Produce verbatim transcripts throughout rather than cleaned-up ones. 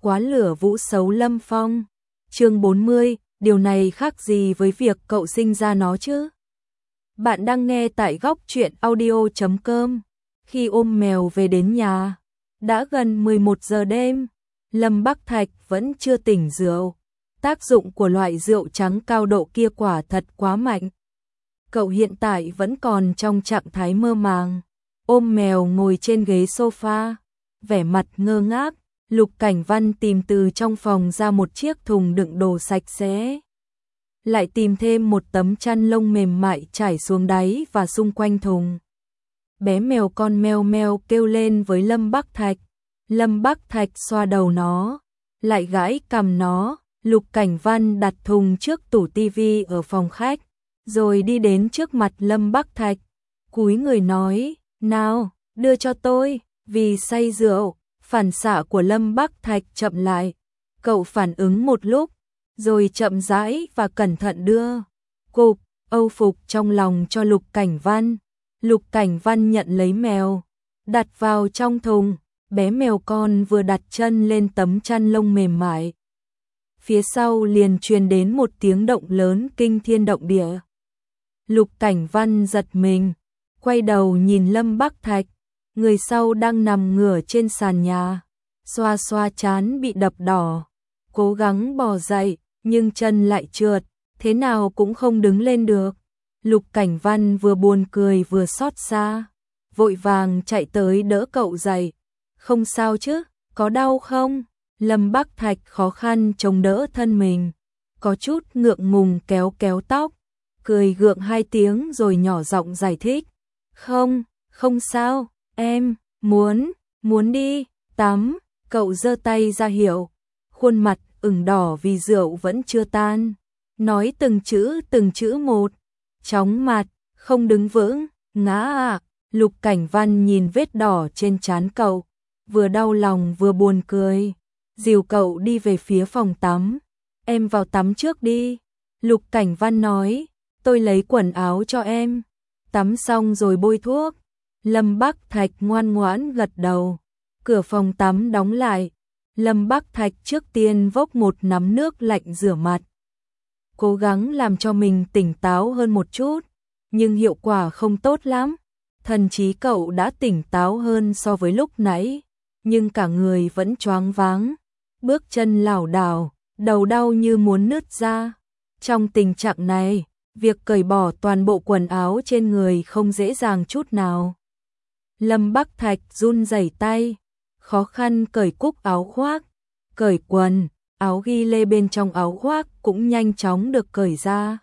quá lửa vũ xấu Lâm Phong. Chương bốn mươi, điều này khác gì với việc cậu sinh ra nó chứ? Bạn đang nghe tại góc truyện audio chấm com. Khi ôm mèo về đến nhà, đã gần mười một giờ đêm, Lâm Bắc Thạch vẫn chưa tỉnh rượu. Tác dụng của loại rượu trắng cao độ kia quả thật quá mạnh. Cậu hiện tại vẫn còn trong trạng thái mơ màng, ôm mèo ngồi trên ghế sofa, vẻ mặt ngơ ngác. Lục Cảnh Văn tìm từ trong phòng ra một chiếc thùng đựng đồ sạch sẽ, lại tìm thêm một tấm chăn lông mềm mại trải xuống đáy và xung quanh thùng. Bé mèo con meo meo kêu lên với Lâm Bắc Thạch. Lâm Bắc Thạch xoa đầu nó, lại gãi cằm nó. Lục Cảnh Văn đặt thùng trước tủ tivi ở phòng khách, rồi đi đến trước mặt Lâm Bắc Thạch, cúi người nói, nào, đưa cho tôi. Vì say rượu, phản xạ của Lâm Bắc Thạch chậm lại. Cậu phản ứng một lúc, rồi chậm rãi và cẩn thận đưa cục âu phục trong lòng cho Lục Cảnh Văn. Lục Cảnh Văn nhận lấy mèo, đặt vào trong thùng. Bé mèo con vừa đặt chân lên tấm chăn lông mềm mại, phía sau liền truyền đến một tiếng động lớn kinh thiên động địa. Lục Cảnh Văn giật mình, quay đầu nhìn Lâm Bắc Thạch. Người sau đang nằm ngửa trên sàn nhà, xoa xoa trán bị đập đỏ, cố gắng bò dậy, nhưng chân lại trượt, thế nào cũng không đứng lên được. Lục Cảnh Văn vừa buồn cười vừa xót xa, vội vàng chạy tới đỡ cậu dậy. Không sao chứ, có đau không? Lâm Bắc Thạch khó khăn chống đỡ thân mình, có chút ngượng ngùng kéo kéo tóc, cười gượng hai tiếng rồi nhỏ giọng giải thích. Không, không sao. Em, muốn, muốn đi, tắm. Cậu giơ tay ra hiệu, khuôn mặt ửng đỏ vì rượu vẫn chưa tan. Nói từng chữ từng chữ một, chóng mặt, không đứng vững, ngã à. Lục Cảnh Văn nhìn vết đỏ trên trán cậu, vừa đau lòng vừa buồn cười, dìu cậu đi về phía phòng tắm. Em vào tắm trước đi. Lục Cảnh Văn nói, tôi lấy quần áo cho em. Tắm xong rồi bôi thuốc. Lâm Bắc Thạch ngoan ngoãn gật đầu. Cửa phòng tắm đóng lại. Lâm Bắc Thạch trước tiên vốc một nắm nước lạnh rửa mặt, cố gắng làm cho mình tỉnh táo hơn một chút, nhưng hiệu quả không tốt lắm. Thần trí cậu đã tỉnh táo hơn so với lúc nãy, nhưng cả người vẫn choáng váng, bước chân lảo đảo, đầu đau như muốn nứt ra. Trong tình trạng này, việc cởi bỏ toàn bộ quần áo trên người không dễ dàng chút nào. Lâm Bắc Thạch run rẩy tay, khó khăn cởi cúc áo khoác, cởi quần, áo ghi lê bên trong áo khoác cũng nhanh chóng được cởi ra.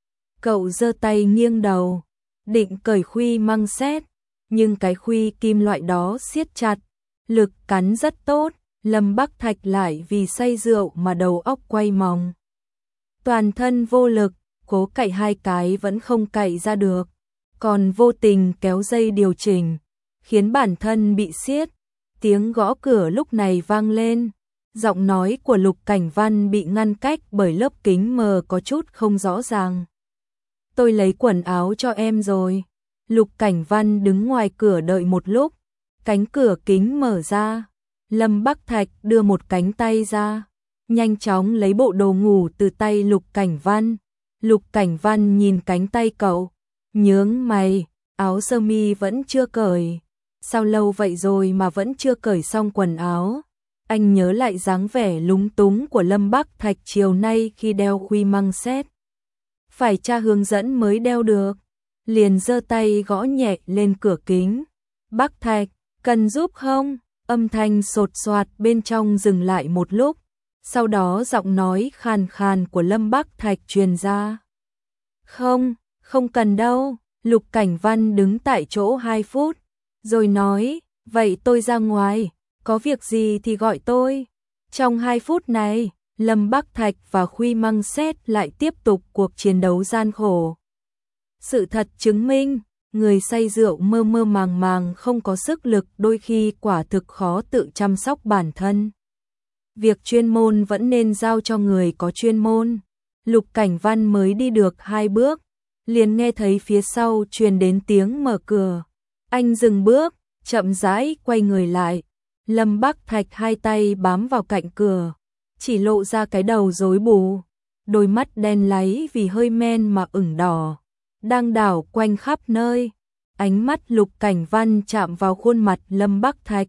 Cậu giơ tay nghiêng đầu, định cởi khuy măng xét, nhưng cái khuy kim loại đó siết chặt, lực cắn rất tốt. Lâm Bắc Thạch lại vì say rượu mà đầu óc quay mòng, toàn thân vô lực, cố cạy hai cái vẫn không cạy ra được, còn vô tình kéo dây điều chỉnh, khiến bản thân bị siết. Tiếng gõ cửa lúc này vang lên, giọng nói của Lục Cảnh Văn bị ngăn cách bởi lớp kính mờ có chút không rõ ràng. Tôi lấy quần áo cho em rồi. Lục Cảnh Văn đứng ngoài cửa đợi một lúc, cánh cửa kính mở ra. Lâm Bắc Thạch đưa một cánh tay ra, nhanh chóng lấy bộ đồ ngủ từ tay Lục Cảnh Văn. Lục Cảnh Văn nhìn cánh tay cậu, nhướng mày, áo sơ mi vẫn chưa cởi. Sao lâu vậy rồi mà vẫn chưa cởi xong quần áo? Anh nhớ lại dáng vẻ lúng túng của Lâm Bắc Thạch chiều nay khi đeo khuy măng xét. Phải tra hướng dẫn mới đeo được. Liền giơ tay gõ nhẹ lên cửa kính. Bắc Thạch, cần giúp không? Âm thanh sột soạt bên trong dừng lại một lúc. Sau đó giọng nói khàn khàn của Lâm Bắc Thạch truyền ra. Không, không cần đâu. Lục Cảnh Văn đứng tại chỗ hai phút, rồi nói, vậy tôi ra ngoài, có việc gì thì gọi tôi. Trong hai phút này, Lâm Bắc Thạch và Khuy Măng Xét lại tiếp tục cuộc chiến đấu gian khổ. Sự thật chứng minh, người say rượu mơ mơ màng màng không có sức lực đôi khi quả thực khó tự chăm sóc bản thân. Việc chuyên môn vẫn nên giao cho người có chuyên môn. Lục Cảnh Văn mới đi được hai bước, liền nghe thấy phía sau truyền đến tiếng mở cửa. Anh dừng bước, chậm rãi quay người lại, Lâm Bắc Thạch hai tay bám vào cạnh cửa, chỉ lộ ra cái đầu rối bù, đôi mắt đen láy vì hơi men mà ửng đỏ, đang đảo quanh khắp nơi. Ánh mắt Lục Cảnh Văn chạm vào khuôn mặt Lâm Bắc Thạch.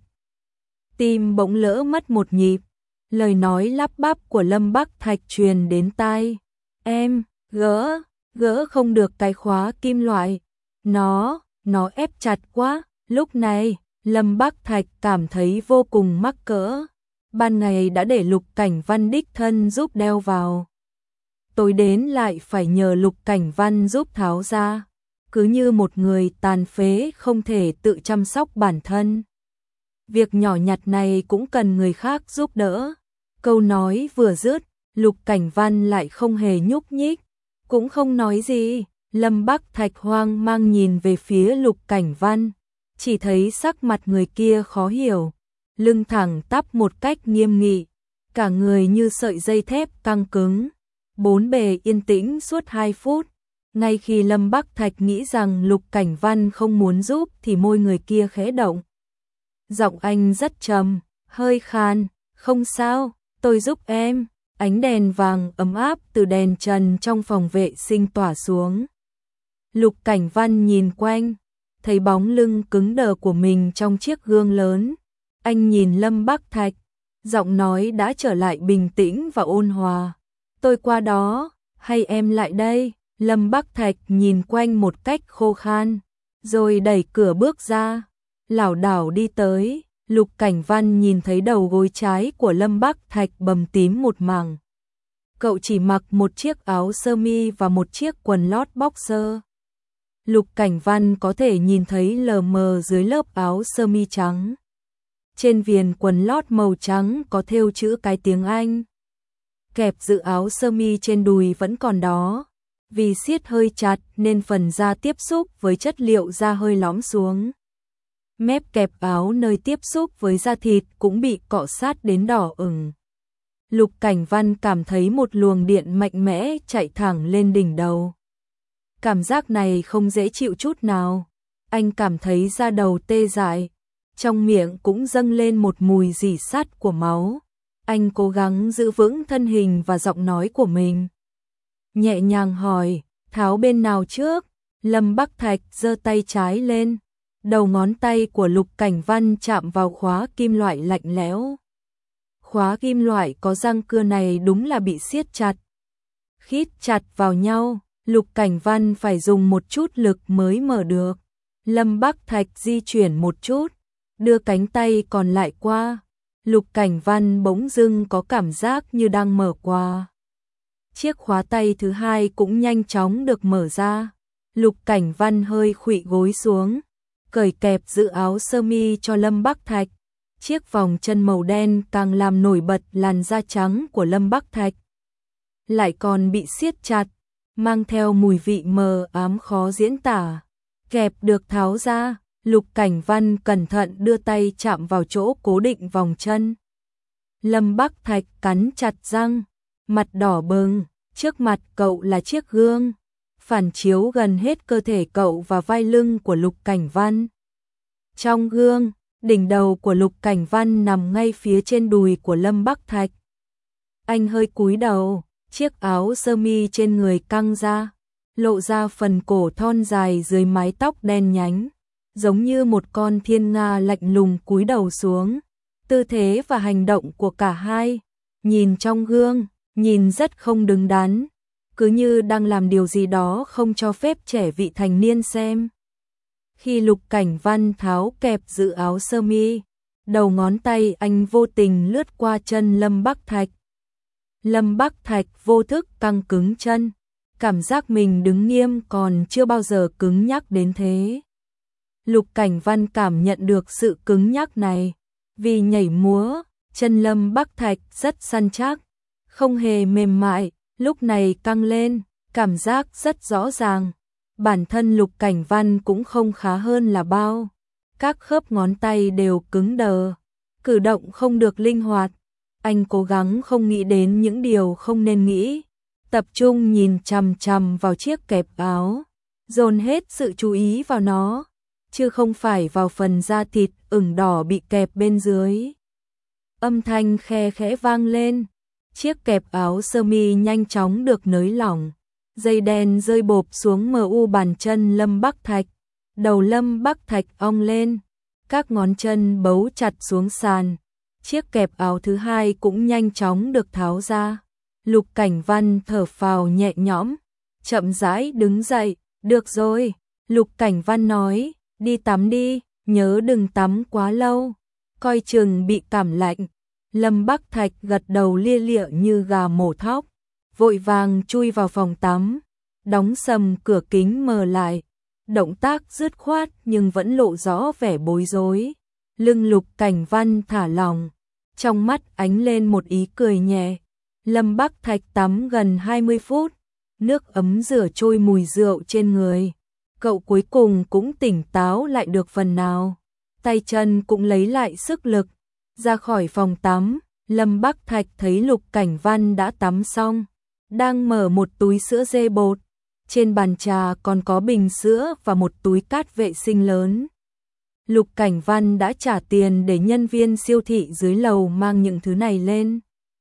Tim bỗng lỡ mất một nhịp, lời nói lắp bắp của Lâm Bắc Thạch truyền đến tai. Em, gỡ, gỡ không được cái khóa kim loại. Nó, nó ép chặt quá. Lúc này, Lâm Bắc Thạch cảm thấy vô cùng mắc cỡ. Ban ngày đã để Lục Cảnh Văn đích thân giúp đeo vào, tối đến lại phải nhờ Lục Cảnh Văn giúp tháo ra. Cứ như một người tàn phế không thể tự chăm sóc bản thân. Việc nhỏ nhặt này cũng cần người khác giúp đỡ. Câu nói vừa dứt, Lục Cảnh Văn lại không hề nhúc nhích, cũng không nói gì. Lâm Bắc Thạch hoang mang nhìn về phía Lục Cảnh Văn, chỉ thấy sắc mặt người kia khó hiểu, lưng thẳng tắp một cách nghiêm nghị, cả người như sợi dây thép căng cứng. Bốn bề yên tĩnh suốt hai phút. Ngay khi Lâm Bắc Thạch nghĩ rằng Lục Cảnh Văn không muốn giúp thì môi người kia khẽ động. Giọng anh rất trầm, hơi khan. Không sao, tôi giúp em. Ánh đèn vàng ấm áp từ đèn trần trong phòng vệ sinh tỏa xuống. Lục Cảnh Văn nhìn quanh, thấy bóng lưng cứng đờ của mình trong chiếc gương lớn. Anh nhìn Lâm Bắc Thạch, giọng nói đã trở lại bình tĩnh và ôn hòa. Tôi qua đó, hay em lại đây? Lâm Bắc Thạch nhìn quanh một cách khô khan, rồi đẩy cửa bước ra, lảo đảo đi tới. Lục Cảnh Văn nhìn thấy đầu gối trái của Lâm Bắc Thạch bầm tím một mảng. Cậu chỉ mặc một chiếc áo sơ mi và một chiếc quần lót boxer. Lục Cảnh Văn có thể nhìn thấy lờ mờ dưới lớp áo sơ mi trắng. Trên viền quần lót màu trắng có thêu chữ cái tiếng Anh. Kẹp giữ áo sơ mi trên đùi vẫn còn đó. Vì siết hơi chặt nên phần da tiếp xúc với chất liệu da hơi lõm xuống. Mép kẹp áo nơi tiếp xúc với da thịt cũng bị cọ sát đến đỏ ửng. Lục Cảnh Văn cảm thấy một luồng điện mạnh mẽ chạy thẳng lên đỉnh đầu. Cảm giác này không dễ chịu chút nào. Anh cảm thấy da đầu tê dại, trong miệng cũng dâng lên một mùi rỉ sắt của máu. Anh cố gắng giữ vững thân hình và giọng nói của mình. Nhẹ nhàng hỏi, tháo bên nào trước? Lâm Bắc Thạch giơ tay trái lên. Đầu ngón tay của Lục Cảnh Văn chạm vào khóa kim loại lạnh lẽo. Khóa kim loại có răng cưa này đúng là bị siết chặt. Khít chặt vào nhau, Lục Cảnh Văn phải dùng một chút lực mới mở được. Lâm Bắc Thạch di chuyển một chút, đưa cánh tay còn lại qua. Lục Cảnh Văn bỗng dưng có cảm giác như đang mở qua. Chiếc khóa tay thứ hai cũng nhanh chóng được mở ra. Lục Cảnh Văn hơi khuỵu gối xuống, cởi kẹp giữ áo sơ mi cho Lâm Bắc Thạch. Chiếc vòng chân màu đen càng làm nổi bật làn da trắng của Lâm Bắc Thạch. Lại còn bị siết chặt, mang theo mùi vị mờ ám khó diễn tả. Kẹp được tháo ra, Lục Cảnh Văn cẩn thận đưa tay chạm vào chỗ cố định vòng chân. Lâm Bắc Thạch cắn chặt răng, mặt đỏ bừng. Trước mặt cậu là chiếc gương, phản chiếu gần hết cơ thể cậu và vai lưng của Lục Cảnh Văn. Trong gương, đỉnh đầu của Lục Cảnh Văn nằm ngay phía trên đùi của Lâm Bắc Thạch. Anh hơi cúi đầu, chiếc áo sơ mi trên người căng ra, lộ ra phần cổ thon dài dưới mái tóc đen nhánh, giống như một con thiên nga lạnh lùng cúi đầu xuống. Tư thế và hành động của cả hai, nhìn trong gương, nhìn rất không đứng đắn, cứ như đang làm điều gì đó không cho phép trẻ vị thành niên xem. Khi Lục Cảnh Văn tháo kẹp giữ áo sơ mi, đầu ngón tay anh vô tình lướt qua chân Lâm Bắc Thạch. Lâm Bắc Thạch vô thức căng cứng chân, cảm giác mình đứng nghiêm còn chưa bao giờ cứng nhắc đến thế. Lục Cảnh Văn cảm nhận được sự cứng nhắc này, vì nhảy múa, chân Lâm Bắc Thạch rất săn chắc, không hề mềm mại, lúc này căng lên, cảm giác rất rõ ràng. Bản thân Lục Cảnh Văn cũng không khá hơn là bao. Các khớp ngón tay đều cứng đờ, cử động không được linh hoạt. Anh cố gắng không nghĩ đến những điều không nên nghĩ, tập trung nhìn chằm chằm vào chiếc kẹp áo, dồn hết sự chú ý vào nó. chứ không phải vào phần da thịt ửng đỏ bị kẹp bên dưới. Âm thanh khe khẽ vang lên, chiếc kẹp áo sơ mi nhanh chóng được nới lỏng, dây đen rơi bộp xuống mờ u bàn chân Lâm Bắc Thạch, đầu Lâm Bắc Thạch ong lên, các ngón chân bấu chặt xuống sàn, chiếc kẹp áo thứ hai cũng nhanh chóng được tháo ra. Lục Cảnh Văn thở phào nhẹ nhõm, chậm rãi đứng dậy, được rồi, Lục Cảnh Văn nói, đi tắm đi, nhớ đừng tắm quá lâu, coi chừng bị cảm lạnh. Lâm Bắc Thạch gật đầu lia lịa như gà mổ thóc, vội vàng chui vào phòng tắm, đóng sầm cửa kính mờ lại, động tác dứt khoát nhưng vẫn lộ rõ vẻ bối rối. Lưng Lục Cảnh Văn thả lỏng, trong mắt ánh lên một ý cười nhẹ. Lâm Bắc Thạch tắm gần hai mươi phút, nước ấm rửa trôi mùi rượu trên người. Cậu cuối cùng cũng tỉnh táo lại được phần nào, tay chân cũng lấy lại sức lực. Ra khỏi phòng tắm, Lâm Bắc Thạch thấy Lục Cảnh Văn đã tắm xong, đang mở một túi sữa dê bột. Trên bàn trà còn có bình sữa và một túi cát vệ sinh lớn. Lục Cảnh Văn đã trả tiền để nhân viên siêu thị dưới lầu mang những thứ này lên.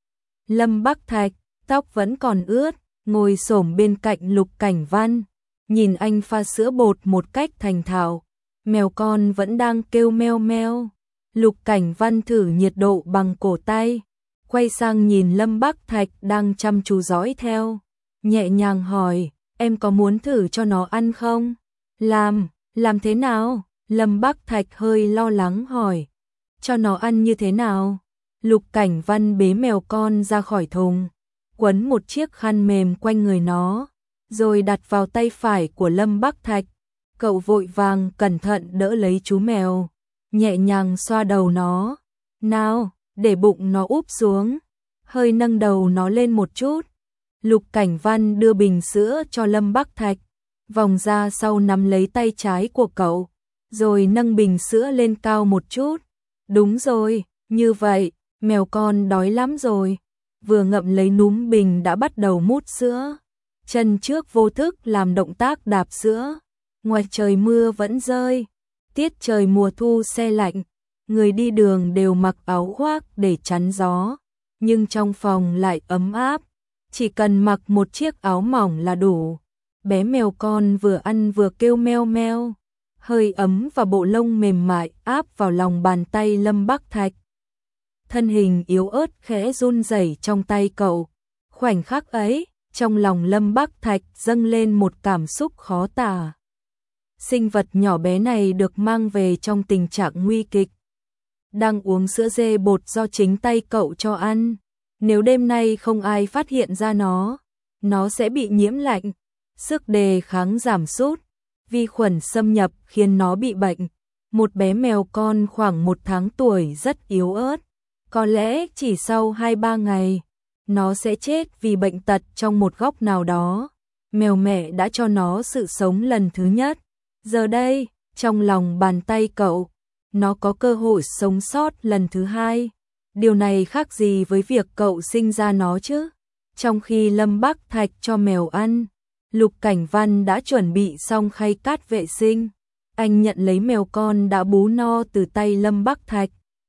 Lâm Bắc Thạch, tóc vẫn còn ướt, ngồi xổm bên cạnh Lục Cảnh Văn, nhìn anh pha sữa bột một cách thành thạo. Mèo con vẫn đang kêu meo meo. Lục Cảnh Văn thử nhiệt độ bằng cổ tay, quay sang nhìn Lâm Bắc Thạch đang chăm chú dõi theo, nhẹ nhàng hỏi, em có muốn thử cho nó ăn không? Làm, làm thế nào? Lâm Bắc Thạch hơi lo lắng hỏi, cho nó ăn như thế nào? Lục Cảnh Văn bế mèo con ra khỏi thùng, quấn một chiếc khăn mềm quanh người nó, rồi đặt vào tay phải của Lâm Bắc Thạch. Cậu vội vàng cẩn thận đỡ lấy chú mèo, nhẹ nhàng xoa đầu nó. Nào, để bụng nó úp xuống, hơi nâng đầu nó lên một chút. Lục Cảnh Văn đưa bình sữa cho Lâm Bắc Thạch, vòng ra sau nắm lấy tay trái của cậu, rồi nâng bình sữa lên cao một chút. Đúng rồi, như vậy, mèo con đói lắm rồi. Vừa ngậm lấy núm bình đã bắt đầu mút sữa. Chân trước vô thức làm động tác đạp sữa. Ngoài trời mưa vẫn rơi, tiết trời mùa thu se lạnh, người đi đường đều mặc áo khoác để chắn gió, nhưng trong phòng lại ấm áp, chỉ cần mặc một chiếc áo mỏng là đủ. Bé mèo con vừa ăn vừa kêu meo meo, hơi ấm và bộ lông mềm mại áp vào lòng bàn tay Lâm Bắc Thạch. Thân hình yếu ớt khẽ run rẩy trong tay cậu. Khoảnh khắc ấy, trong lòng Lâm Bắc Thạch dâng lên một cảm xúc khó tả. Sinh vật nhỏ bé này được mang về trong tình trạng nguy kịch, đang uống sữa dê bột do chính tay cậu cho ăn. Nếu đêm nay không ai phát hiện ra nó, nó sẽ bị nhiễm lạnh, sức đề kháng giảm sút, vi khuẩn xâm nhập khiến nó bị bệnh. Một bé mèo con khoảng một tháng tuổi rất yếu ớt, có lẽ chỉ sau hai ba ngày, nó sẽ chết vì bệnh tật trong một góc nào đó. Mèo mẹ đã cho nó sự sống lần thứ nhất. Giờ đây, trong lòng bàn tay cậu, nó có cơ hội sống sót lần thứ hai. Điều này khác gì với việc cậu sinh ra nó chứ? Trong khi Lâm Bắc Thạch cho mèo ăn, Lục Cảnh Văn đã chuẩn bị xong khay cát vệ sinh. Anh nhận lấy mèo con đã bú no từ tay Lâm Bắc Thạch,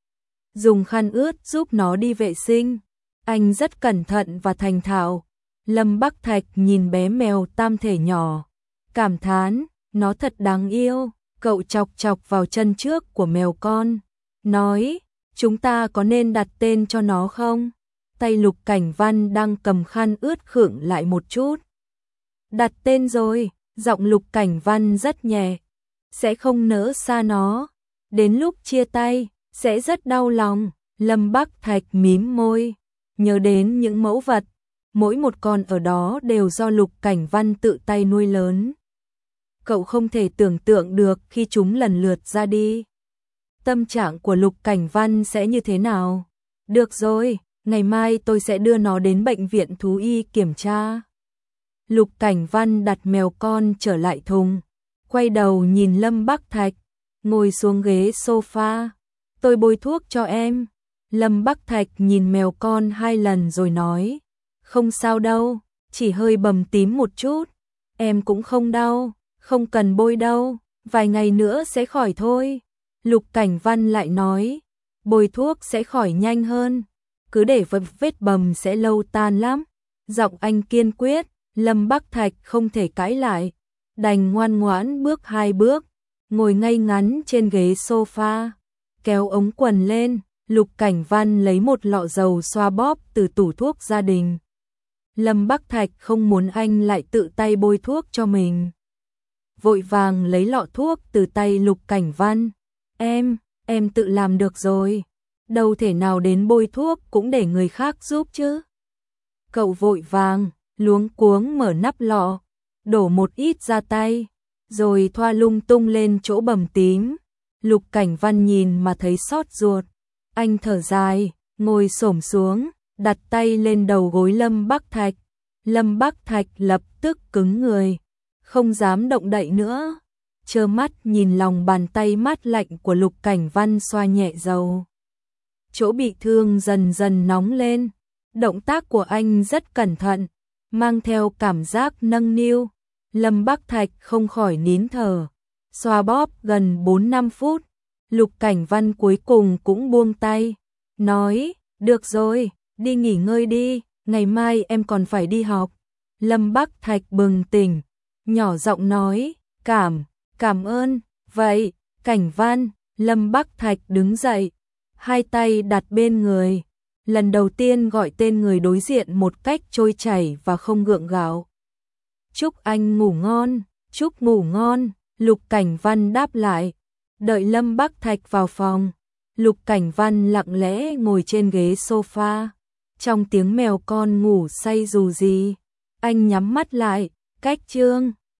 dùng khăn ướt giúp nó đi vệ sinh. Anh rất cẩn thận và thành thạo. Lâm Bắc Thạch nhìn bé mèo tam thể nhỏ, cảm thán, nó thật đáng yêu. Cậu chọc chọc vào chân trước của mèo con, nói, chúng ta có nên đặt tên cho nó không? Tay Lục Cảnh Văn đang cầm khăn ướt khựng lại một chút. Đặt tên rồi, giọng Lục Cảnh Văn rất nhẹ, sẽ không nỡ xa nó, đến lúc chia tay, sẽ rất đau lòng. Lâm Bắc Thạch mím môi, nhớ đến những mẫu vật, mỗi một con ở đó đều do Lục Cảnh Văn tự tay nuôi lớn. Cậu không thể tưởng tượng được khi chúng lần lượt ra đi, tâm trạng của Lục Cảnh Văn sẽ như thế nào. Được rồi, ngày mai tôi sẽ đưa nó đến bệnh viện thú y kiểm tra. Lục Cảnh Văn đặt mèo con trở lại thùng, quay đầu nhìn Lâm Bắc Thạch, ngồi xuống ghế sofa. Tôi bôi thuốc cho em. Lâm Bắc Thạch nhìn mèo con hai lần rồi nói, không sao đâu, chỉ hơi bầm tím một chút, em cũng không đau, không cần bôi đâu. Vài ngày nữa sẽ khỏi thôi. Lục Cảnh Văn lại nói, bôi thuốc sẽ khỏi nhanh hơn, cứ để vết bầm sẽ lâu tan lắm. Giọng anh kiên quyết, Lâm Bắc Thạch không thể cãi lại, đành ngoan ngoãn bước hai bước, ngồi ngay ngắn trên ghế sofa, kéo ống quần lên. Lục Cảnh Văn lấy một lọ dầu xoa bóp từ tủ thuốc gia đình. Lâm Bắc Thạch không muốn anh lại tự tay bôi thuốc cho mình, vội vàng lấy lọ thuốc từ tay Lục Cảnh Văn. Em, em tự làm được rồi, đâu thể nào đến bôi thuốc cũng để người khác giúp chứ. Cậu vội vàng, luống cuống mở nắp lọ, đổ một ít ra tay, rồi thoa lung tung lên chỗ bầm tím. Lục Cảnh Văn nhìn mà thấy xót ruột, anh thở dài, ngồi xổm xuống, đặt tay lên đầu gối Lâm Bắc Thạch. Lâm Bắc Thạch lập tức cứng người, không dám động đậy nữa, trơ mắt nhìn lòng bàn tay mát lạnh của Lục Cảnh Văn xoa nhẹ dầu. Chỗ bị thương dần dần nóng lên, động tác của anh rất cẩn thận, mang theo cảm giác nâng niu. Lâm Bắc Thạch không khỏi nín thở, xoa bóp gần bốn năm phút. Lục Cảnh Văn cuối cùng cũng buông tay, nói, được rồi, đi nghỉ ngơi đi, ngày mai em còn phải đi học. Lâm Bắc Thạch bừng tỉnh, nhỏ giọng nói, cảm, cảm ơn. Vậy, Cảnh Văn. Lâm Bắc Thạch đứng dậy, hai tay đặt bên người, lần đầu tiên gọi tên người đối diện một cách trôi chảy và không gượng gạo. Chúc anh ngủ ngon, chúc ngủ ngon. Lục Cảnh Văn đáp lại. Đợi Lâm Bắc Thạch vào phòng, Lục Cảnh Văn lặng lẽ ngồi trên ghế sofa, trong tiếng mèo con ngủ say dù gì. Anh nhắm mắt lại, cách chương.